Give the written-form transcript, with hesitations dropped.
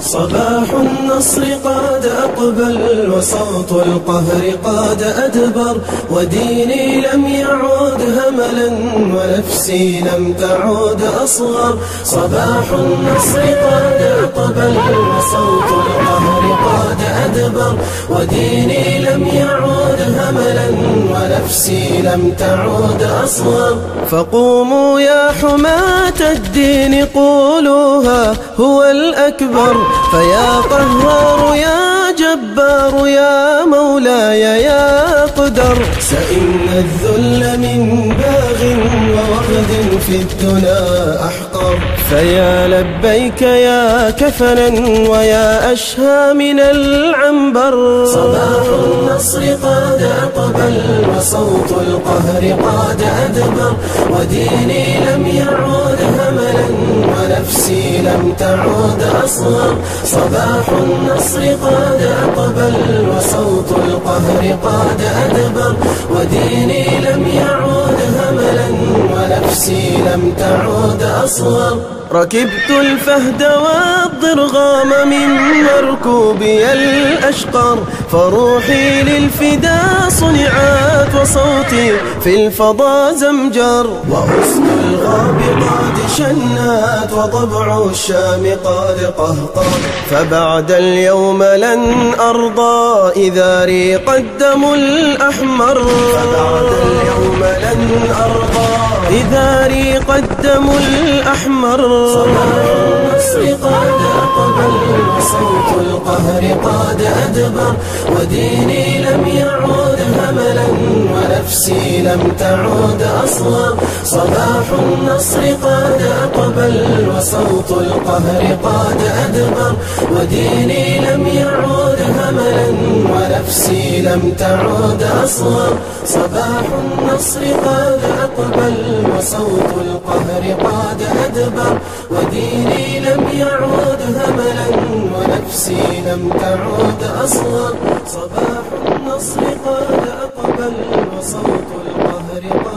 صباح النصر قد أقبل وصوت القهر قد أدبر، وديني لم يعود هملا ونفسي لم تعود أصغر. صباح النصر قد أقبل وصوت القهر قد أدبر، وديني لم يعود هملا ونفسي لم تعود أصغر. فقوموا يا حماة الدين قولوها هو الأكبر، فيا قهار يا جبار يا مولاي يا قدر. سئمنا الذل من باغ ووغد في الدنا أحقر، فيا لبيك يا كفنا ويا أشهى من العنبر. صباح النصر قد أقبل وصوت القهر قد أدبر، وديني لم يعود هملا ونفسي لم تعود أصغر. صباح النصر قد أقبل وصوت القهر قد أدبر، وديني لم يعود هملا ونفسي لم تعود أصغر. ركبت الفهد والضرغام من مركوبي الأشقر، فروحي للفدا صنعت وصوتي في الفضا زمجر. وأسد الغاب قد شنات وضبع الشام قد قهقر، فبعد اليوم لن أرضى إذا ريق الدم الأحمر. فبعد اليوم لن أرضى إذا ريق الدم الأحمر. صباح النصر قد أقبل وصوت القهر قد أدبر، وديني لم يعود هملا ونفسي لم تعود أصغر. صباح النصر قد أقبل وصوت القهر قد أدبر، وديني لم يعود هملا ونفسي لم تعود أصغر. صباح النصر قد أقبل وصوت القهر قد أدبر، وديني لم يعود هملا ونفسي لم تعود أصغر. صباح النصر قد أقبل وصوت القهر قد